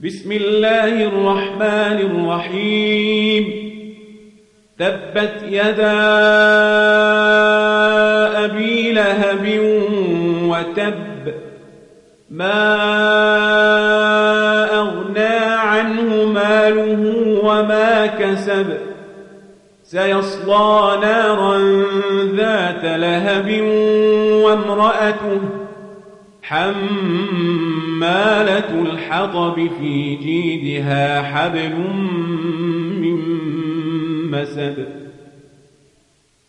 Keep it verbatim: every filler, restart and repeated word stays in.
بسم الله الرحمن الرحيم تبت يدا أبي لهب وتب ما أغنى عنه ماله وما كسب سيصلى نارا ذات لهب وامرأته حمالة الحطب في جيدها حبل من مسد